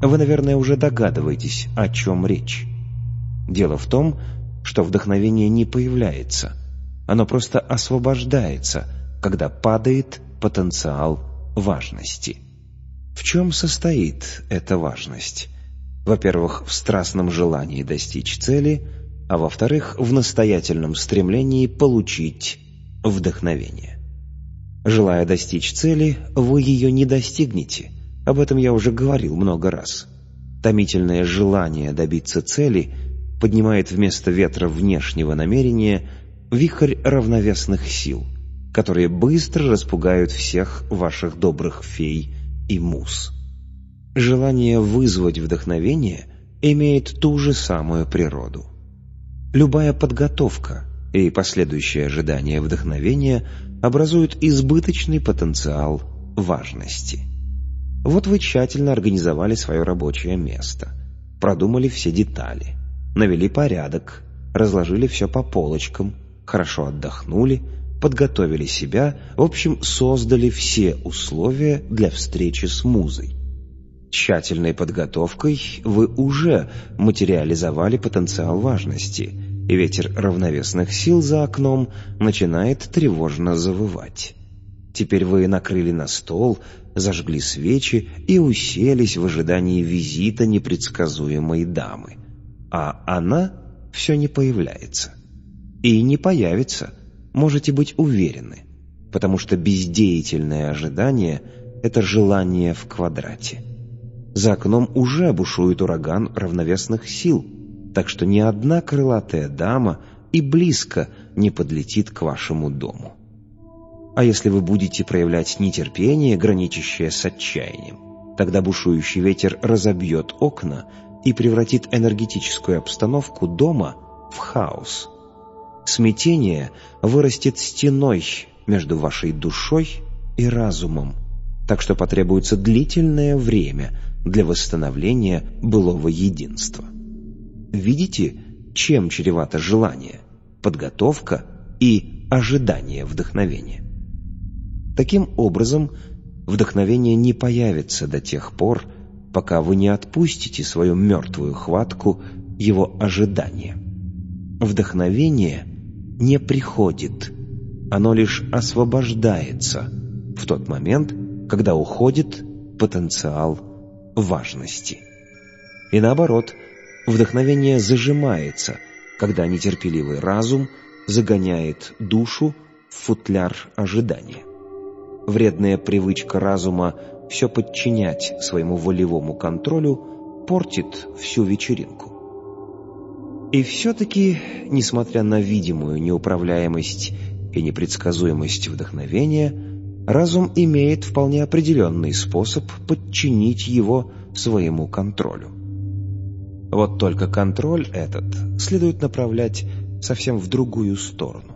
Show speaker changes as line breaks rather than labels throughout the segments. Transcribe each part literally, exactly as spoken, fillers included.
Вы, наверное, уже догадываетесь, о чем речь. Дело в том, что вдохновение не появляется. Оно просто освобождается, когда падает потенциал важности. В чем состоит эта важность? Во-первых, в страстном желании достичь цели, а во-вторых, в настоятельном стремлении получить вдохновение. Желая достичь цели, вы ее не достигнете. Об этом я уже говорил много раз. Томительное желание добиться цели поднимает вместо ветра внешнего намерения вихрь равновесных сил, которые быстро распугают всех ваших добрых фей и муз. Желание вызвать вдохновение имеет ту же самую природу. Любая подготовка и последующее ожидание вдохновения образуют избыточный потенциал важности. Вот вы тщательно организовали свое рабочее место, продумали все детали, навели порядок, разложили все по полочкам, хорошо отдохнули, подготовили себя, в общем, создали все условия для встречи с музой. Тщательной подготовкой вы уже материализовали потенциал важности, и ветер равновесных сил за окном начинает тревожно завывать. Теперь вы накрыли на стол, зажгли свечи и уселись в ожидании визита непредсказуемой дамы. А она все не появляется. И не появится, можете быть уверены, потому что бездеятельное ожидание — это желание в квадрате. За окном уже бушует ураган равновесных сил, так что ни одна крылатая дама и близко не подлетит к вашему дому. А если вы будете проявлять нетерпение, граничащее с отчаянием, тогда бушующий ветер разобьет окна и превратит энергетическую обстановку дома в хаос. Смятение вырастет стеной между вашей душой и разумом, так что потребуется длительное время для восстановления былого единства. Видите, чем чревато желание, подготовка и ожидание вдохновения? Таким образом, вдохновение не появится до тех пор, пока вы не отпустите свою мертвую хватку его ожидания. Вдохновение не приходит, оно лишь освобождается в тот момент, когда уходит потенциал важности. И наоборот, вдохновение зажимается, когда нетерпеливый разум загоняет душу в футляр ожидания. Вредная привычка разума все подчинять своему волевому контролю портит всю вечеринку. И все-таки, несмотря на видимую неуправляемость и непредсказуемость вдохновения, разум имеет вполне определенный способ подчинить его своему контролю. Вот только контроль этот следует направлять совсем в другую сторону.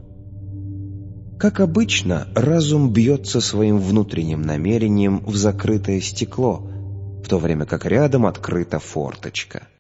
Как обычно, разум бьется своим внутренним намерением в закрытое стекло, в то время как рядом открыта форточка.